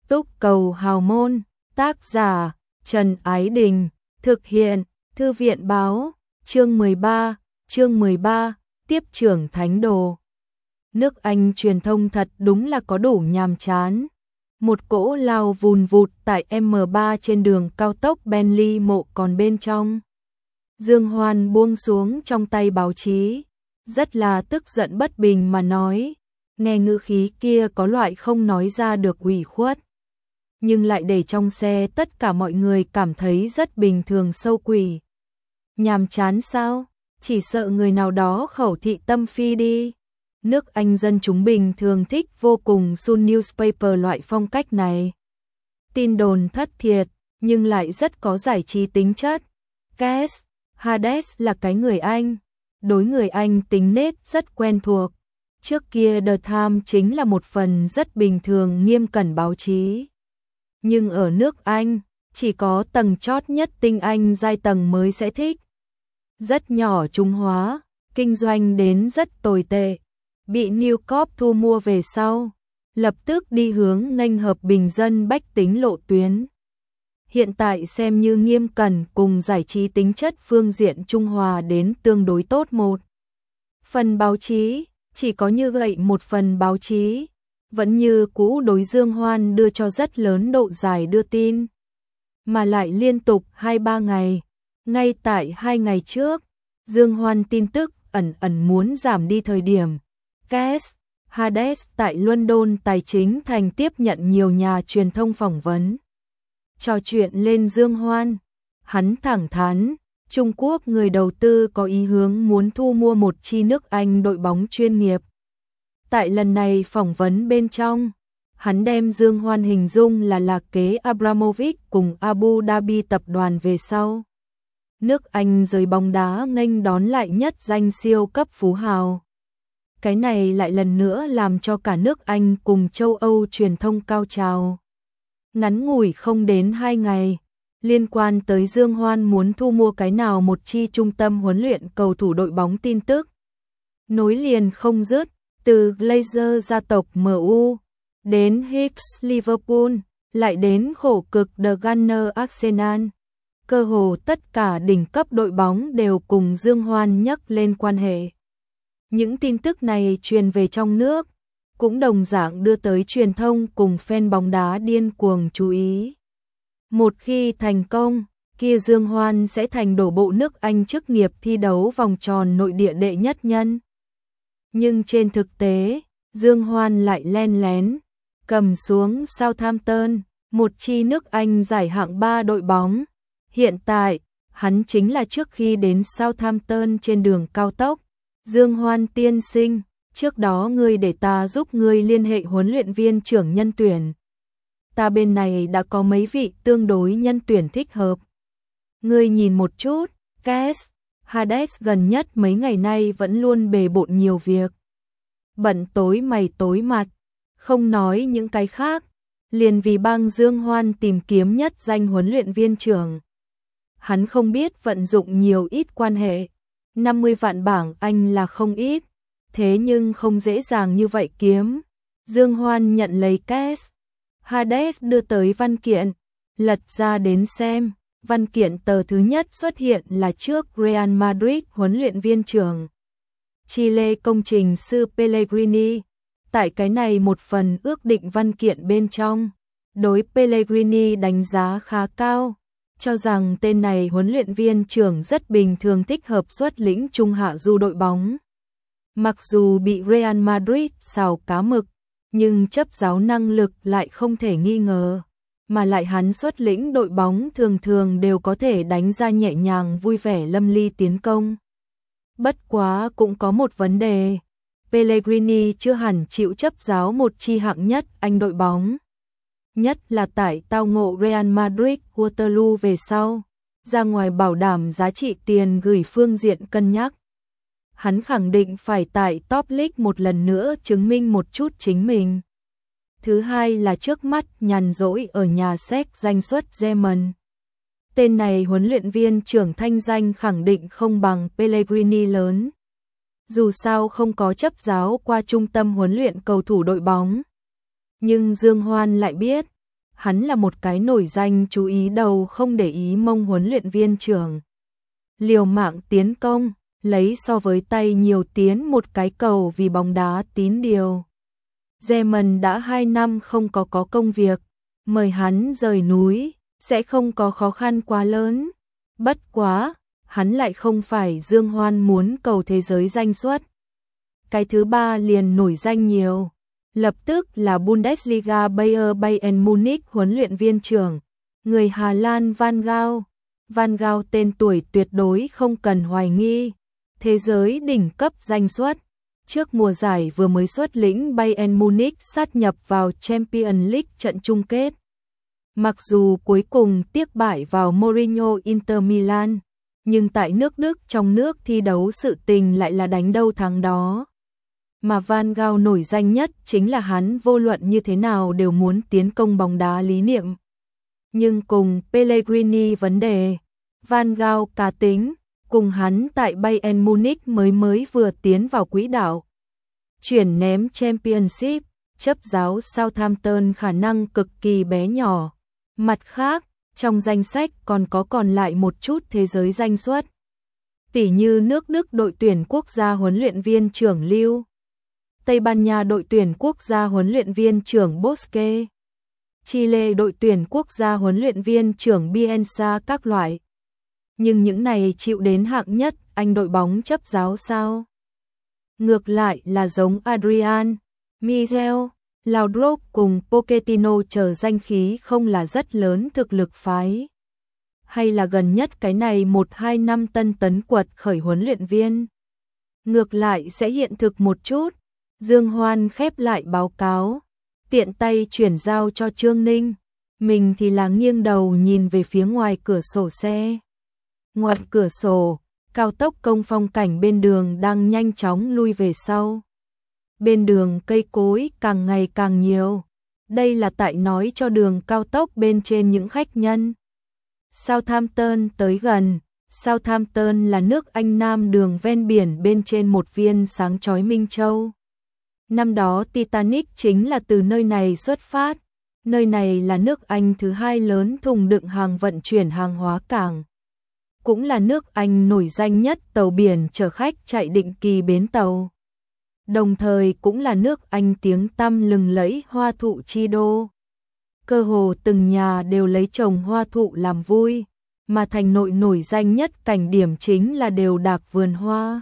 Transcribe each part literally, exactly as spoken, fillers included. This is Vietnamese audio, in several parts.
Túc cầu hào môn, tác giả, Trần Ái Đình, thực hiện, Thư viện báo, chương mười ba, chương mười ba, tiếp trưởng thánh đồ. Nước Anh truyền thông thật đúng là có đủ nhàm chán. Một cỗ lao vùn vụt tại em ba trên đường cao tốc Bentley mộ còn bên trong. Dương Hoan buông xuống trong tay báo chí, rất là tức giận bất bình mà nói, nghe ngữ khí kia có loại không nói ra được ủy khuất. Nhưng lại để trong xe tất cả mọi người cảm thấy rất bình thường sâu quỷ. Nhàm chán sao? Chỉ sợ người nào đó khẩu thị tâm phi đi. Nước Anh dân chúng bình thường thích vô cùng Sun Newspaper loại phong cách này. Tin đồn thất thiệt, nhưng lại rất có giải trí tính chất. Cass, Hades là cái người Anh. Đối người Anh tính nết rất quen thuộc. Trước kia The Times chính là một phần rất bình thường nghiêm cẩn báo chí. Nhưng ở nước Anh, chỉ có tầng chót nhất tinh Anh giai tầng mới sẽ thích. Rất nhỏ trung hóa, kinh doanh đến rất tồi tệ. Bị New Corp thu mua về sau, lập tức đi hướng nghênh hợp bình dân bách tính lộ tuyến. Hiện tại xem như nghiêm cẩn cùng giải trí tính chất phương diện trung hòa đến tương đối tốt một. Phần báo chí, chỉ có như vậy một phần báo chí, vẫn như cũ đối Dương Hoan đưa cho rất lớn độ dài đưa tin. Mà lại liên tục hai ba ngày, ngay tại hai ngày trước, Dương Hoan tin tức ẩn ẩn muốn giảm đi thời điểm. Cass, Hades tại London tài chính thành tiếp nhận nhiều nhà truyền thông phỏng vấn. Trò chuyện lên Dương Hoan, hắn thẳng thắn, Trung Quốc người đầu tư có ý hướng muốn thu mua một chi nước Anh đội bóng chuyên nghiệp. Tại lần này phỏng vấn bên trong, hắn đem Dương Hoan hình dung là lạc kế Abramovich cùng Abu Dhabi tập đoàn về sau. Nước Anh giới bóng đá nghênh đón lại nhất danh siêu cấp phú hào. Cái này lại lần nữa làm cho cả nước Anh cùng châu Âu truyền thông cao trào. Ngắn ngủi không đến hai ngày, liên quan tới Dương Hoan muốn thu mua cái nào một chi trung tâm huấn luyện cầu thủ đội bóng tin tức. Nối liền không dứt, từ Glazer gia tộc em u, đến Hicks Liverpool, lại đến khổ cực The Gunners Arsenal. Cơ hồ tất cả đỉnh cấp đội bóng đều cùng Dương Hoan nhắc lên quan hệ. Những tin tức này truyền về trong nước, cũng đồng dạng đưa tới truyền thông cùng fan bóng đá điên cuồng chú ý. Một khi thành công, kia Dương Hoan sẽ thành đổ bộ nước Anh chức nghiệp thi đấu vòng tròn nội địa đệ nhất nhân. Nhưng trên thực tế, Dương Hoan lại len lén, cầm xuống Southampton, một chi nước Anh giải hạng ba đội bóng. Hiện tại, hắn chính là trước khi đến Southampton trên đường cao tốc. Dương Hoan tiên sinh, trước đó ngươi để ta giúp ngươi liên hệ huấn luyện viên trưởng nhân tuyển. Ta bên này đã có mấy vị tương đối nhân tuyển thích hợp. Ngươi nhìn một chút, Cass, Hades gần nhất mấy ngày nay vẫn luôn bề bộn nhiều việc. Bận tối mày tối mặt, không nói những cái khác, liền vì bang Dương Hoan tìm kiếm nhất danh huấn luyện viên trưởng. Hắn không biết vận dụng nhiều ít quan hệ, năm mươi vạn bảng Anh là không ít, thế nhưng không dễ dàng như vậy kiếm. Dương Hoan nhận lấy Cass, Hades đưa tới văn kiện, lật ra đến xem, văn kiện tờ thứ nhất xuất hiện là trước Real Madrid huấn luyện viên trưởng Chile công trình sư Pellegrini. Tại cái này một phần ước định văn kiện bên trong, đối Pellegrini đánh giá khá cao, cho rằng tên này huấn luyện viên trưởng rất bình thường thích hợp xuất lĩnh trung hạ du đội bóng. Mặc dù bị Real Madrid xào cá mực, nhưng chấp giáo năng lực lại không thể nghi ngờ, mà lại hắn xuất lĩnh đội bóng thường thường đều có thể đánh ra nhẹ nhàng vui vẻ lâm ly tiến công. Bất quá cũng có một vấn đề, Pellegrini chưa hẳn chịu chấp giáo một chi hạng nhất Anh đội bóng. Nhất là tại tao ngộ Real Madrid Waterloo về sau, ra ngoài bảo đảm giá trị tiền gửi phương diện cân nhắc. Hắn khẳng định phải tại top league một lần nữa chứng minh một chút chính mình. Thứ hai là trước mắt nhàn rỗi ở nhà séc danh xuất German. Tên này huấn luyện viên trưởng thanh danh khẳng định không bằng Pellegrini lớn. Dù sao không có chấp giáo qua trung tâm huấn luyện cầu thủ đội bóng. Nhưng Dương Hoan lại biết, hắn là một cái nổi danh chú ý đầu không để ý mông huấn luyện viên trưởng. Liều mạng tiến công, lấy so với tay nhiều tiến một cái cầu vì bóng đá tín điều. Zeman đã hai năm không có có công việc, mời hắn rời núi, sẽ không có khó khăn quá lớn. Bất quá, hắn lại không phải Dương Hoan muốn cầu thế giới danh suất. Cái thứ ba liền nổi danh nhiều, lập tức là Bundesliga Bayer Bayern Munich huấn luyện viên trưởng, người Hà Lan Van Gaal. Van Gaal tên tuổi tuyệt đối không cần hoài nghi, thế giới đỉnh cấp danh suất. Trước mùa giải vừa mới xuất lĩnh Bayern Munich sát nhập vào Champions League trận chung kết. Mặc dù cuối cùng tiếc bại vào Mourinho Inter Milan, nhưng tại nước Đức trong nước thi đấu sự tình lại là đánh đâu thắng đó. Mà Van Gaal nổi danh nhất chính là hắn vô luận như thế nào đều muốn tiến công bóng đá lý niệm. Nhưng cùng Pellegrini vấn đề, Van Gaal cá tính, cùng hắn tại Bayern Munich mới mới vừa tiến vào quỹ đạo. Chuyển ném Championship, chấp giáo Southampton khả năng cực kỳ bé nhỏ. Mặt khác, trong danh sách còn có còn lại một chút thế giới danh suất. Tỉ như nước Đức đội tuyển quốc gia huấn luyện viên trưởng Lưu, Tây Ban Nha đội tuyển quốc gia huấn luyện viên trưởng Bosque, Chile đội tuyển quốc gia huấn luyện viên trưởng Bielsa các loại. Nhưng những này chịu đến hạng nhất Anh đội bóng chấp giáo sao? Ngược lại là giống Adrian, Michel, Laudrup cùng Pochettino chờ danh khí không là rất lớn thực lực phái. Hay là gần nhất cái này một hai năm tân tấn quật khởi huấn luyện viên. Ngược lại sẽ hiện thực một chút. Dương Hoan khép lại báo cáo, tiện tay chuyển giao cho Trương Ninh. Mình thì là nghiêng đầu nhìn về phía ngoài cửa sổ xe. Ngoài cửa sổ, cao tốc công phong cảnh bên đường đang nhanh chóng lui về sau. Bên đường cây cối càng ngày càng nhiều. Đây là tại nói cho đường cao tốc bên trên những khách nhân. Southampton tới gần. Southampton là nước Anh Nam đường ven biển bên trên một viên sáng chói Minh Châu. Năm đó Titanic chính là từ nơi này xuất phát. Nơi này là nước Anh thứ hai lớn thùng đựng hàng vận chuyển hàng hóa cảng. Cũng là nước Anh nổi danh nhất tàu biển chở khách chạy định kỳ bến tàu. Đồng thời cũng là nước Anh tiếng tăm lừng lẫy hoa thụ chi đô. Cơ hồ từng nhà đều lấy trồng hoa thụ làm vui, mà thành nội nổi danh nhất cảnh điểm chính là đều đạc vườn hoa.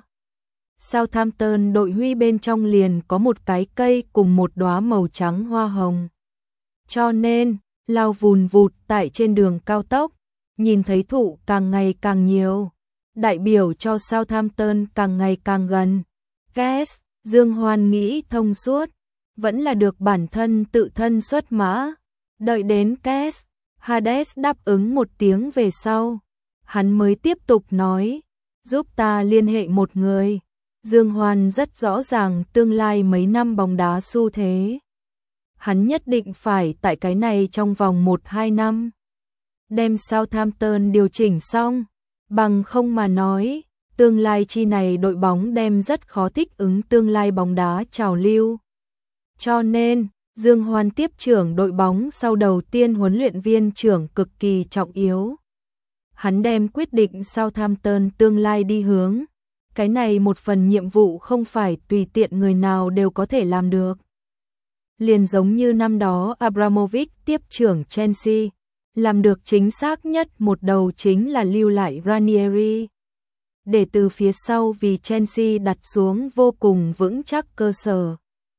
Southampton đội huy bên trong liền có một cái cây cùng một đóa màu trắng hoa hồng. Cho nên, lao vùn vụt tại trên đường cao tốc, nhìn thấy thụ càng ngày càng nhiều, đại biểu cho Southampton càng ngày càng gần. Guess, Dương Hoan nghĩ thông suốt, vẫn là được bản thân tự thân xuất mã. Đợi đến Guess, Hades đáp ứng một tiếng về sau, hắn mới tiếp tục nói, giúp ta liên hệ một người. Dương Hoan rất rõ ràng tương lai mấy năm bóng đá xu thế. Hắn nhất định phải tại cái này trong vòng một hai năm. Đem Southampton điều chỉnh xong, bằng không mà nói, tương lai chi này đội bóng đem rất khó thích ứng tương lai bóng đá trào lưu. Cho nên, Dương Hoan tiếp trưởng đội bóng sau đầu tiên huấn luyện viên trưởng cực kỳ trọng yếu. Hắn đem quyết định Southampton tương lai đi hướng. Cái này một phần nhiệm vụ không phải tùy tiện người nào đều có thể làm được. Liền giống như năm đó Abramovich tiếp trưởng Chelsea, làm được chính xác nhất một đầu chính là lưu lại Ranieri. Để từ phía sau vì Chelsea đặt xuống vô cùng vững chắc cơ sở.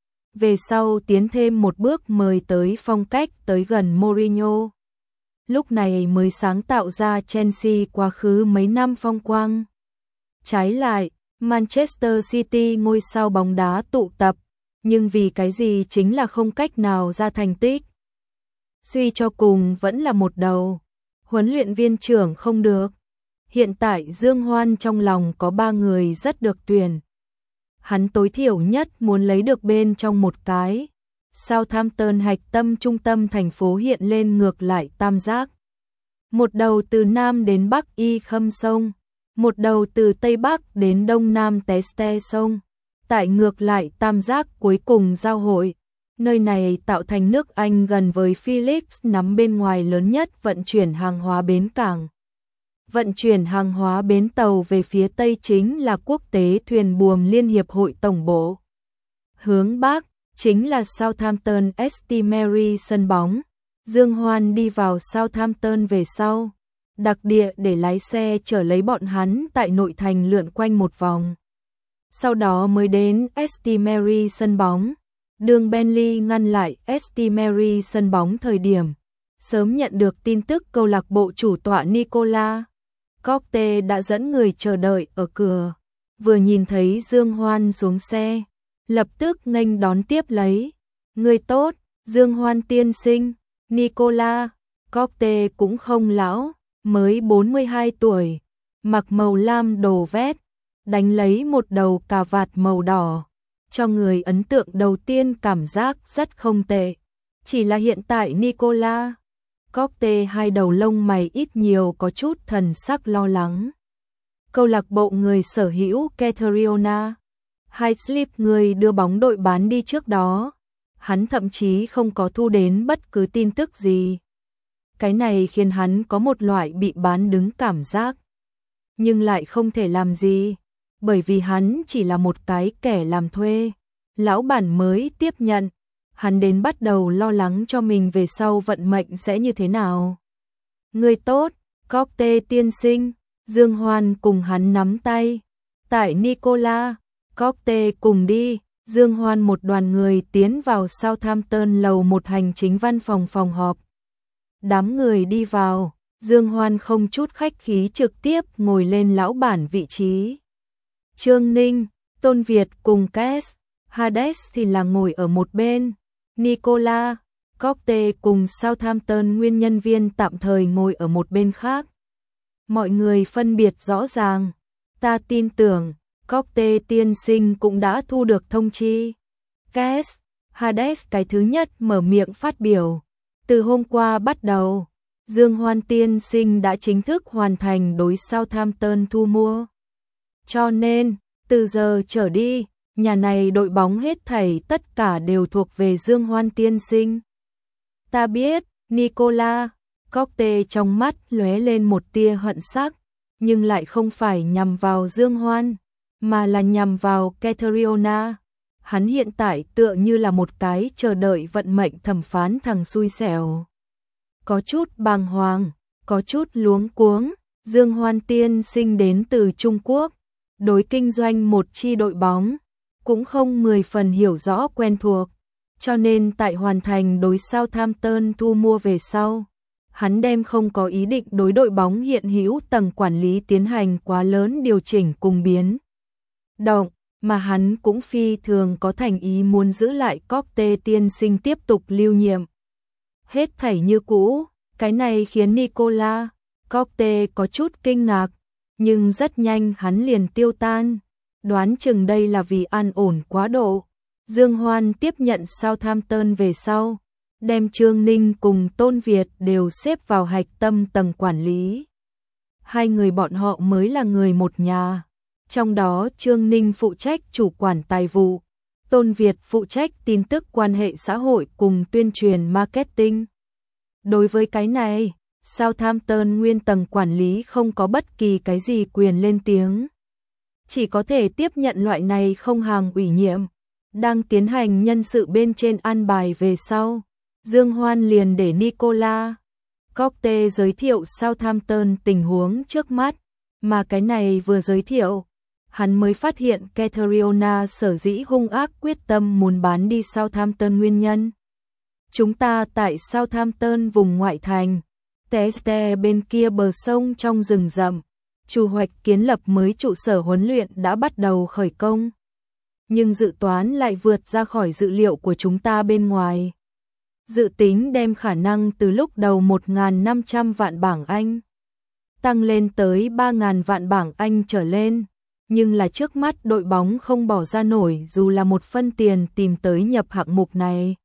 Về sau tiến thêm một bước mời tới phong cách tới gần Mourinho. Lúc này mới sáng tạo ra Chelsea quá khứ mấy năm phong quang. Trái lại, Manchester City ngôi sao bóng đá tụ tập, nhưng vì cái gì chính là không cách nào ra thành tích. Suy cho cùng vẫn là một đầu, huấn luyện viên trưởng không được. Hiện tại Dương Hoan trong lòng có ba người rất được tuyển. Hắn tối thiểu nhất muốn lấy được bên trong một cái. Southampton hạch tâm trung tâm thành phố hiện lên ngược lại tam giác. Một đầu từ Nam đến Bắc y khâm sông. Một đầu từ Tây Bắc đến Đông Nam té ste sông. Tại ngược lại tam giác cuối cùng giao hội. Nơi này tạo thành nước Anh gần với Felix nắm bên ngoài lớn nhất vận chuyển hàng hóa bến cảng. Vận chuyển hàng hóa bến tàu về phía Tây chính là Quốc tế Thuyền Buồm Liên Hiệp Hội Tổng bộ. Hướng Bắc chính là Southampton Estuary sân bóng. Dương Hoan đi vào Southampton về sau, đặc địa để lái xe chở lấy bọn hắn tại nội thành lượn quanh một vòng. Sau đó mới đến Estuary sân bóng. Đường Bentley ngăn lại Estuary sân bóng thời điểm sớm nhận được tin tức câu lạc bộ chủ tọa Nicola Cocte đã dẫn người chờ đợi ở cửa. Vừa nhìn thấy Dương Hoan xuống xe, lập tức nghênh đón tiếp lấy. Người tốt, Dương Hoan tiên sinh. Nicola Cocte cũng không lão, mới bốn mươi hai tuổi, mặc màu lam đồ vét, đánh lấy một đầu cà vạt màu đỏ, cho người ấn tượng đầu tiên cảm giác rất không tệ. Chỉ là hiện tại Nicola Cocte hai đầu lông mày ít nhiều có chút thần sắc lo lắng. Câu lạc bộ người sở hữu Catriona Highcliffe người đưa bóng đội bán đi trước đó, hắn thậm chí không có thu đến bất cứ tin tức gì. Cái này khiến hắn có một loại bị bán đứng cảm giác, nhưng lại không thể làm gì, bởi vì hắn chỉ là một cái kẻ làm thuê. Lão bản mới tiếp nhận, hắn đến bắt đầu lo lắng cho mình về sau vận mệnh sẽ như thế nào. Người tốt, Cocte tiên sinh. Dương Hoan cùng hắn nắm tay. Tại Nicola Cocte cùng đi, Dương Hoan một đoàn người tiến vào Southampton lầu một hành chính văn phòng phòng họp. Đám người đi vào, Dương Hoan không chút khách khí trực tiếp ngồi lên lão bản vị trí. Trương Ninh, Tôn Việt cùng Cass, Hades thì là ngồi ở một bên. Nicola Cocte cùng Southampton nguyên nhân viên tạm thời ngồi ở một bên khác. Mọi người phân biệt rõ ràng. Ta tin tưởng Cocte tiên sinh cũng đã thu được thông chi. Cass, Hades cái thứ nhất mở miệng phát biểu. Từ hôm qua bắt đầu, Dương Hoan tiên sinh đã chính thức hoàn thành đối Southampton thu mua. Cho nên, từ giờ trở đi, nhà này đội bóng hết thảy tất cả đều thuộc về Dương Hoan tiên sinh. Ta biết, Nicola Cocte trong mắt lóe lên một tia hận sắc, nhưng lại không phải nhằm vào Dương Hoan, mà là nhằm vào Catriona. Hắn hiện tại tựa như là một cái chờ đợi vận mệnh thẩm phán thằng xui xẻo. Có chút bàng hoàng, có chút luống cuống. Dương Hoan tiên sinh đến từ Trung Quốc, đối kinh doanh một chi đội bóng cũng không mười phần hiểu rõ quen thuộc, cho nên tại hoàn thành đối Southampton thu mua về sau, hắn đem không có ý định đối đội bóng hiện hữu tầng quản lý tiến hành quá lớn điều chỉnh cùng biến động, mà hắn cũng phi thường có thành ý muốn giữ lại Cocte tiên sinh tiếp tục lưu nhiệm. Hết thảy như cũ, cái này khiến Nicola Cocte có chút kinh ngạc, nhưng rất nhanh hắn liền tiêu tan. Đoán chừng đây là vì an ổn quá độ. Dương Hoan tiếp nhận Southampton về sau, đem Trương Ninh cùng Tôn Việt đều xếp vào hạch tâm tầng quản lý. Hai người bọn họ mới là người một nhà. Trong đó Trương Ninh phụ trách chủ quản tài vụ, Tôn Việt phụ trách tin tức quan hệ xã hội cùng tuyên truyền marketing. Đối với cái này, Southampton nguyên tầng quản lý không có bất kỳ cái gì quyền lên tiếng, chỉ có thể tiếp nhận loại này không hàng ủy nhiệm. Đang tiến hành nhân sự bên trên an bài về sau, Dương Hoan liền để Nicola Cocte giới thiệu Southampton tình huống trước mắt, mà cái này vừa giới thiệu, hắn mới phát hiện Catriona sở dĩ hung ác quyết tâm muốn bán đi Southampton nguyên nhân. Chúng ta tại Southampton vùng ngoại thành, Teste bên kia bờ sông trong rừng rậm, chủ hoạch kiến lập mới trụ sở huấn luyện đã bắt đầu khởi công. Nhưng dự toán lại vượt ra khỏi dự liệu của chúng ta bên ngoài. Dự tính đem khả năng từ lúc đầu một nghìn năm trăm vạn bảng Anh tăng lên tới ba nghìn vạn bảng Anh trở lên, nhưng là trước mắt đội bóng không bỏ ra nổi dù là một phân tiền tìm tới nhập hạng mục này.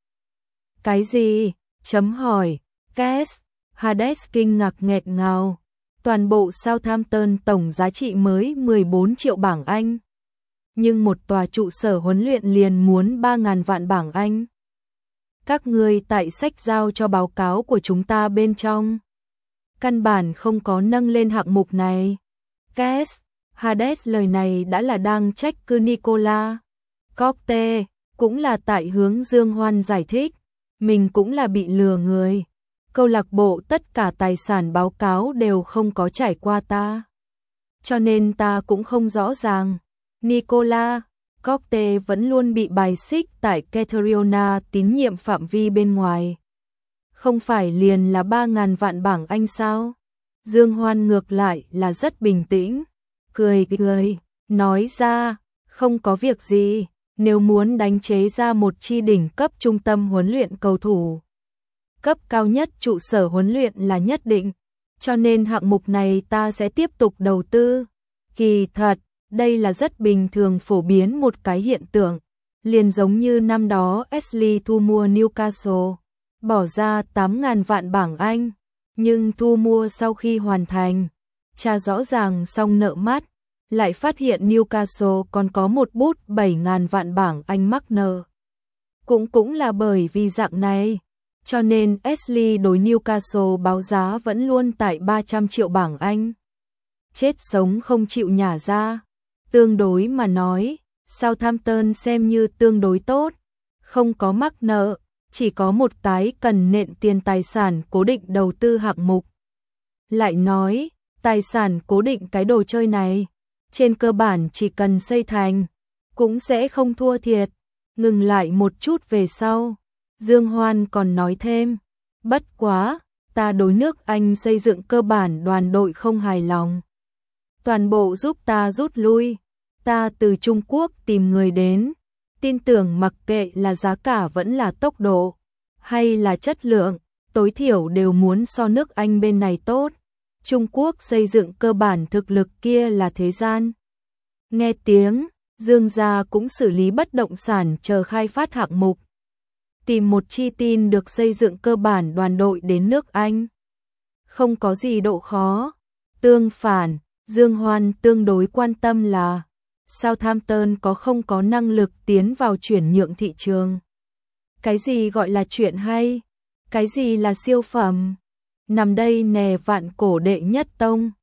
Cái gì? Chấm hỏi. Cass, Hades kinh ngạc nghẹt ngào. Toàn bộ Southampton tổng giá trị mới mười bốn triệu bảng Anh. Nhưng một tòa trụ sở huấn luyện liền muốn ba nghìn vạn bảng Anh. các ngươi tại sách giao cho báo cáo của chúng ta bên trong. Căn bản không có nâng lên hạng mục này. Kes, Hades lời này đã là đang trách cứ Nicola. Cocte, cũng là tại hướng Dương Hoan giải thích. Mình cũng là bị lừa người. Câu lạc bộ tất cả tài sản báo cáo đều không có trải qua ta. Cho nên ta cũng không rõ ràng. Nicola, Cocte vẫn luôn bị bài xích tại Catriona tín nhiệm phạm vi bên ngoài. Không phải liền là ba ngàn vạn bảng Anh sao? Dương Hoan ngược lại là rất bình tĩnh. Cười cười, nói ra, không có việc gì, nếu muốn đánh chế ra một chi đỉnh cấp trung tâm huấn luyện cầu thủ. Cấp cao nhất trụ sở huấn luyện là nhất định, cho nên hạng mục này ta sẽ tiếp tục đầu tư. Kỳ thật, đây là rất bình thường phổ biến một cái hiện tượng, liền giống như năm đó Ashley thu mua Newcastle, bỏ ra tám ngàn vạn bảng Anh, nhưng thu mua sau khi hoàn thành, tra rõ ràng xong nợ mắt, lại phát hiện Newcastle còn có một bút bảy ngàn vạn bảng Anh mắc nợ. Cũng cũng là bởi vì dạng này, cho nên Ashley đối Newcastle báo giá vẫn luôn tại ba trăm triệu bảng Anh. Chết sống không chịu nhả ra. Tương đối mà nói, Southampton xem như tương đối tốt, không có mắc nợ, chỉ có một cái cần nện tiền tài sản cố định đầu tư hạng mục. Lại nói, tài sản cố định cái đồ chơi này, trên cơ bản chỉ cần xây thành, cũng sẽ không thua thiệt. Ngừng lại một chút về sau, Dương Hoan còn nói thêm, bất quá, ta đối nước Anh xây dựng cơ bản đoàn đội không hài lòng. Toàn bộ giúp ta rút lui, ta từ Trung Quốc tìm người đến, tin tưởng mặc kệ là giá cả vẫn là tốc độ, hay là chất lượng, tối thiểu đều muốn so nước Anh bên này tốt. Trung Quốc xây dựng cơ bản thực lực kia là thế gian. Nghe tiếng, Dương gia cũng xử lý bất động sản chờ khai phát hạng mục. Tìm một chi tin được xây dựng cơ bản đoàn đội đến nước Anh. Không có gì độ khó. Tương phản, Dương Hoan tương đối quan tâm là Southampton có không có năng lực tiến vào chuyển nhượng thị trường. Cái gì gọi là chuyện hay? Cái gì là siêu phẩm? Nằm đây nè vạn cổ đệ nhất tông.